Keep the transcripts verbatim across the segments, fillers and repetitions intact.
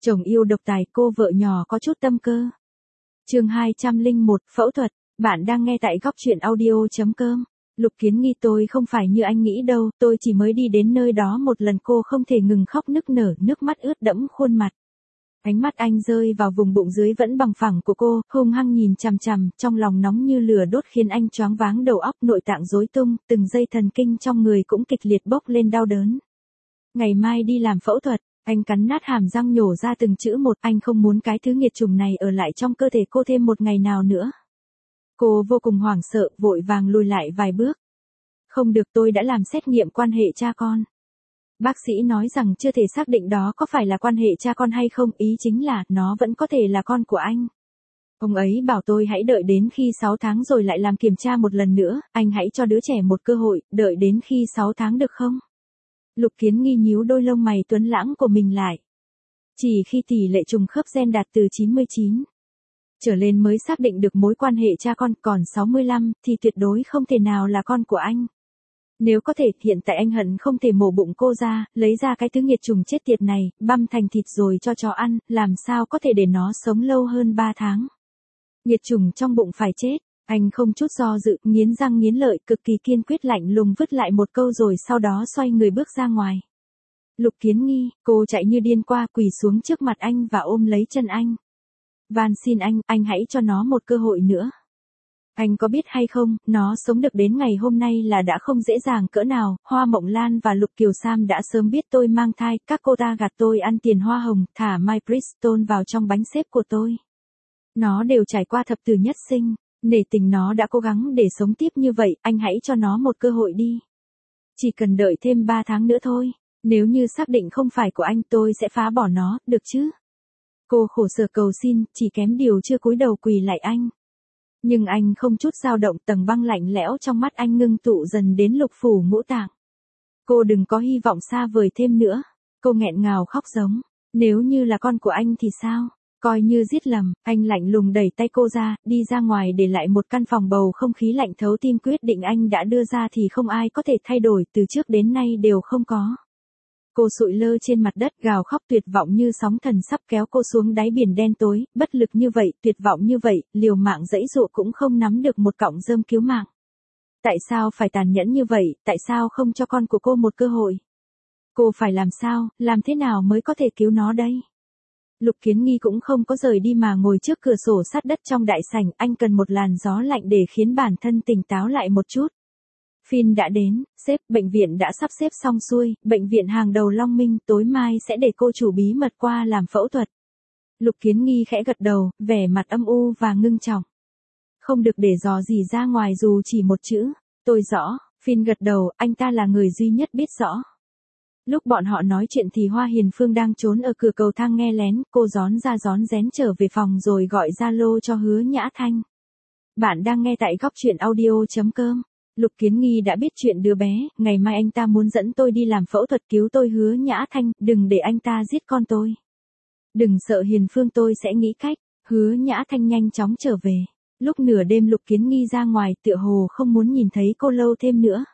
Chồng yêu độc tài, cô vợ nhỏ có chút tâm cơ. Chương hai trăm lẻ một, phẫu thuật. Bạn đang nghe tại góc truyện audio chấm com. Lục Kiến Nghi, tôi không phải như anh nghĩ đâu, tôi chỉ mới đi đến nơi đó một lần. Cô không thể ngừng khóc nức nở, nước mắt ướt đẫm khuôn mặt. Ánh mắt anh rơi vào vùng bụng dưới vẫn bằng phẳng của cô, hung hăng nhìn chằm chằm, trong lòng nóng như lửa đốt khiến anh choáng váng đầu óc, nội tạng rối tung, từng dây thần kinh trong người cũng kịch liệt bốc lên đau đớn. Ngày mai đi làm phẫu thuật. Anh cắn nát hàm răng nhổ ra từng chữ một, anh không muốn cái thứ nghiệt chủng này ở lại trong cơ thể cô thêm một ngày nào nữa. Cô vô cùng hoảng sợ, vội vàng lùi lại vài bước. Không được, tôi đã làm xét nghiệm quan hệ cha con. Bác sĩ nói rằng chưa thể xác định đó có phải là quan hệ cha con hay không, ý chính là nó vẫn có thể là con của anh. Ông ấy bảo tôi hãy đợi đến khi sáu tháng rồi lại làm kiểm tra một lần nữa, anh hãy cho đứa trẻ một cơ hội, đợi đến khi sáu tháng được không? Lục Kiến Nghi nhíu đôi lông mày tuấn lãng của mình lại. Chỉ khi tỷ lệ trùng khớp gen đạt từ chín mươi chín trở lên mới xác định được mối quan hệ cha con, còn sáu mươi lăm thì tuyệt đối không thể nào là con của anh. Nếu có thể, hiện tại anh hận không thể mổ bụng cô ra, lấy ra cái thứ nghiệt trùng chết tiệt này, băm thành thịt rồi cho chó ăn, làm sao có thể để nó sống lâu hơn ba tháng. Nghiệt trùng trong bụng phải chết. Anh không chút do dự, nghiến răng nghiến lợi, cực kỳ kiên quyết lạnh lùng vứt lại một câu rồi sau đó xoay người bước ra ngoài. Lục Kiến Nghi, cô chạy như điên qua, quỳ xuống trước mặt anh và ôm lấy chân anh. Van xin anh, anh hãy cho nó một cơ hội nữa. Anh có biết hay không, nó sống được đến ngày hôm nay là đã không dễ dàng cỡ nào. Hoa Mộng Lan và Lục Kiều Sam đã sớm biết tôi mang thai, các cô ta gạt tôi ăn tiền hoa hồng, thả My Bristol vào trong bánh xếp của tôi. Nó đều trải qua thập tử nhất sinh. Nể tình nó đã cố gắng để sống tiếp như vậy, anh hãy cho nó một cơ hội đi. Chỉ cần đợi thêm ba tháng nữa thôi. Nếu như xác định không phải của anh, tôi sẽ phá bỏ nó, được chứ? Cô khổ sở cầu xin, chỉ kém điều chưa cúi đầu quỳ lại anh. Nhưng anh không chút dao động, tầng băng lạnh lẽo trong mắt anh ngưng tụ dần đến lục phủ ngũ tạng. Cô đừng có hy vọng xa vời thêm nữa. Cô nghẹn ngào khóc giống. Nếu như là con của anh thì sao? Coi như giết lầm, anh lạnh lùng đẩy tay cô ra, đi ra ngoài để lại một căn phòng bầu không khí lạnh thấu tim. Quyết định anh đã đưa ra thì không ai có thể thay đổi, từ trước đến nay đều không có. Cô sụi lơ trên mặt đất gào khóc tuyệt vọng như sóng thần sắp kéo cô xuống đáy biển đen tối, bất lực như vậy, tuyệt vọng như vậy, liều mạng giãy giụa cũng không nắm được một cọng rơm cứu mạng. Tại sao phải tàn nhẫn như vậy, tại sao không cho con của cô một cơ hội? Cô phải làm sao, làm thế nào mới có thể cứu nó đây? Lục Kiến Nghi cũng không có rời đi mà ngồi trước cửa sổ sát đất trong đại sảnh, anh cần một làn gió lạnh để khiến bản thân tỉnh táo lại một chút. Phin đã đến, sếp, bệnh viện đã sắp xếp xong xuôi, bệnh viện hàng đầu Long Minh, tối mai sẽ để cô chủ bí mật qua làm phẫu thuật. Lục Kiến Nghi khẽ gật đầu, vẻ mặt âm u và ngưng trọng. Không được để dò gì ra ngoài dù chỉ một chữ. Tôi rõ, Phin gật đầu, anh ta là người duy nhất biết rõ. Lúc bọn họ nói chuyện thì Hoa Hiền Phương đang trốn ở cửa cầu thang nghe lén, cô rón ra rón rén trở về phòng rồi gọi Zalo cho Hứa Nhã Thanh. Bạn đang nghe tại góc truyện audio chấm com. Lục Kiến Nghi đã biết chuyện đứa bé, ngày mai anh ta muốn dẫn tôi đi làm phẫu thuật cứu tôi. Hứa Nhã Thanh, đừng để anh ta giết con tôi. Đừng sợ Hiền Phương, tôi sẽ nghĩ cách. Hứa Nhã Thanh nhanh chóng trở về. Lúc nửa đêm Lục Kiến Nghi ra ngoài, tựa hồ không muốn nhìn thấy cô lâu thêm nữa.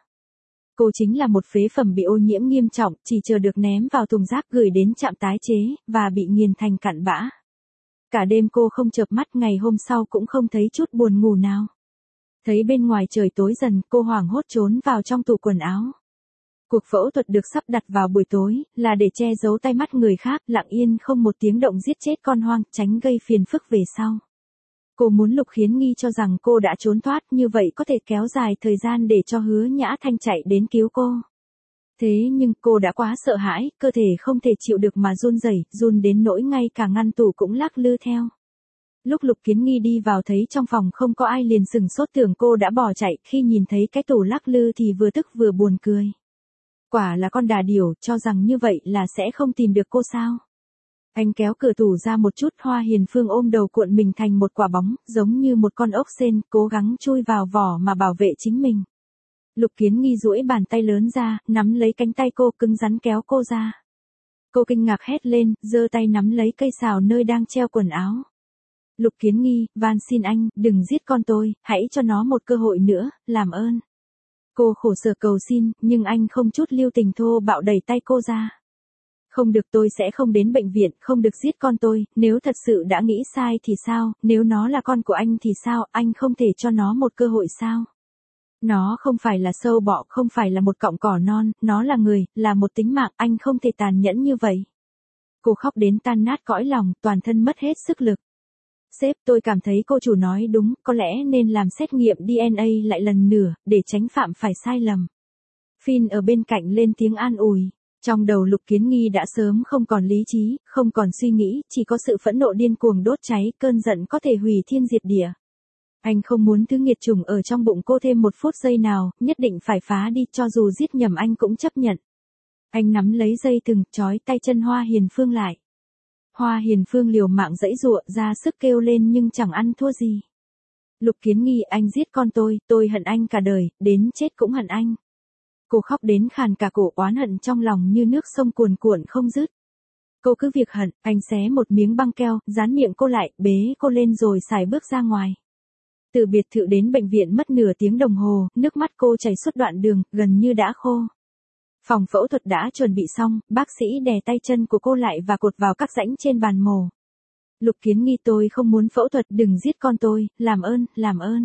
Cô chính là một phế phẩm bị ô nhiễm nghiêm trọng, chỉ chờ được ném vào thùng rác gửi đến trạm tái chế, và bị nghiền thành cặn bã. Cả đêm cô không chợp mắt, ngày hôm sau cũng không thấy chút buồn ngủ nào. Thấy bên ngoài trời tối dần, cô hoảng hốt trốn vào trong tủ quần áo. Cuộc phẫu thuật được sắp đặt vào buổi tối, là để che giấu tai mắt người khác, lặng yên không một tiếng động giết chết con hoang, tránh gây phiền phức về sau. Cô muốn Lục Kiến Nghi cho rằng cô đã trốn thoát, như vậy có thể kéo dài thời gian để cho Hứa Nhã Thanh chạy đến cứu cô. Thế nhưng cô đã quá sợ hãi, cơ thể không thể chịu được mà run rẩy, run đến nỗi ngay cả ngăn tủ cũng lắc lư theo. Lúc Lục Kiến Nghi đi vào thấy trong phòng không có ai liền sừng sốt, tưởng cô đã bỏ chạy, khi nhìn thấy cái tủ lắc lư thì vừa tức vừa buồn cười. Quả là con đà điểu, cho rằng như vậy là sẽ không tìm được cô sao? Anh kéo cửa tủ ra một chút, Hoa Hiền Phương ôm đầu cuộn mình thành một quả bóng, giống như một con ốc sên, cố gắng chui vào vỏ mà bảo vệ chính mình. Lục Kiến Nghi duỗi bàn tay lớn ra, nắm lấy cánh tay cô, cứng rắn kéo cô ra. Cô kinh ngạc hét lên, giơ tay nắm lấy cây sào nơi đang treo quần áo. Lục Kiến Nghi, van xin anh, đừng giết con tôi, hãy cho nó một cơ hội nữa, làm ơn. Cô khổ sở cầu xin, nhưng anh không chút lưu tình thô bạo đẩy tay cô ra. Không được, tôi sẽ không đến bệnh viện, không được giết con tôi, nếu thật sự đã nghĩ sai thì sao, nếu nó là con của anh thì sao, anh không thể cho nó một cơ hội sao? Nó không phải là sâu bọ, không phải là một cọng cỏ non, nó là người, là một tính mạng, anh không thể tàn nhẫn như vậy. Cô khóc đến tan nát cõi lòng, toàn thân mất hết sức lực. Sếp, tôi cảm thấy cô chủ nói đúng, có lẽ nên làm xét nghiệm đê en a lại lần nữa, để tránh phạm phải sai lầm. Phin ở bên cạnh lên tiếng an ủi. Trong đầu Lục Kiến Nghi đã sớm không còn lý trí, không còn suy nghĩ, chỉ có sự phẫn nộ điên cuồng đốt cháy, cơn giận có thể hủy thiên diệt địa. Anh không muốn thứ nghiệt chủng ở trong bụng cô thêm một phút giây nào, nhất định phải phá đi, cho dù giết nhầm anh cũng chấp nhận. Anh nắm lấy dây thừng, trói tay chân Hoa Hiền Phương lại. Hoa Hiền Phương liều mạng giãy giụa, ra sức kêu lên nhưng chẳng ăn thua gì. Lục Kiến Nghi, anh giết con tôi, tôi hận anh cả đời, đến chết cũng hận anh. Cô khóc đến khàn cả cổ, oán hận trong lòng như nước sông cuồn cuộn không dứt. Cô cứ việc hận, anh xé một miếng băng keo, dán miệng cô lại, bế cô lên rồi xài bước ra ngoài. Từ biệt thự đến bệnh viện mất nửa tiếng đồng hồ, nước mắt cô chảy suốt đoạn đường, gần như đã khô. Phòng phẫu thuật đã chuẩn bị xong, bác sĩ đè tay chân của cô lại và cột vào các rãnh trên bàn mổ. Lục Kiến Nghi, tôi không muốn phẫu thuật, đừng giết con tôi, làm ơn, làm ơn.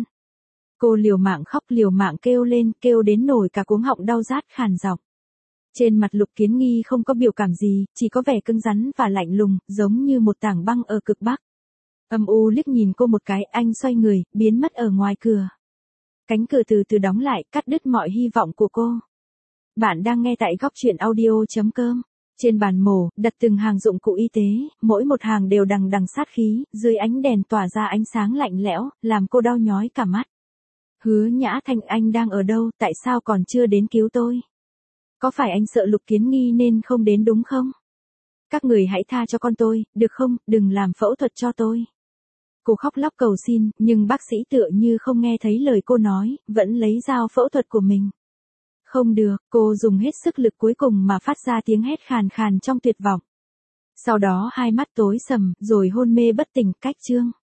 Cô liều mạng khóc, liều mạng kêu lên, kêu đến nổi cả cuống họng đau rát khàn giọng. Trên mặt Lục Kiến Nghi không có biểu cảm gì, chỉ có vẻ cứng rắn và lạnh lùng, giống như một tảng băng ở cực Bắc. Âm u liếc nhìn cô một cái, anh xoay người, biến mất ở ngoài cửa. Cánh cửa từ từ đóng lại, cắt đứt mọi hy vọng của cô. Bạn đang nghe tại góc truyện audio chấm com. Trên bàn mổ, đặt từng hàng dụng cụ y tế, mỗi một hàng đều đằng đằng sát khí, dưới ánh đèn tỏa ra ánh sáng lạnh lẽo, làm cô đau nhói cả mắt. Hứa Nhã Thanh, anh đang ở đâu, tại sao còn chưa đến cứu tôi? Có phải anh sợ Lục Kiến Nghi nên không đến đúng không? Các người hãy tha cho con tôi, được không, đừng làm phẫu thuật cho tôi. Cô khóc lóc cầu xin, nhưng bác sĩ tựa như không nghe thấy lời cô nói, vẫn lấy dao phẫu thuật của mình. Không được, cô dùng hết sức lực cuối cùng mà phát ra tiếng hét khàn khàn trong tuyệt vọng. Sau đó hai mắt tối sầm, rồi hôn mê bất tỉnh, cách chương.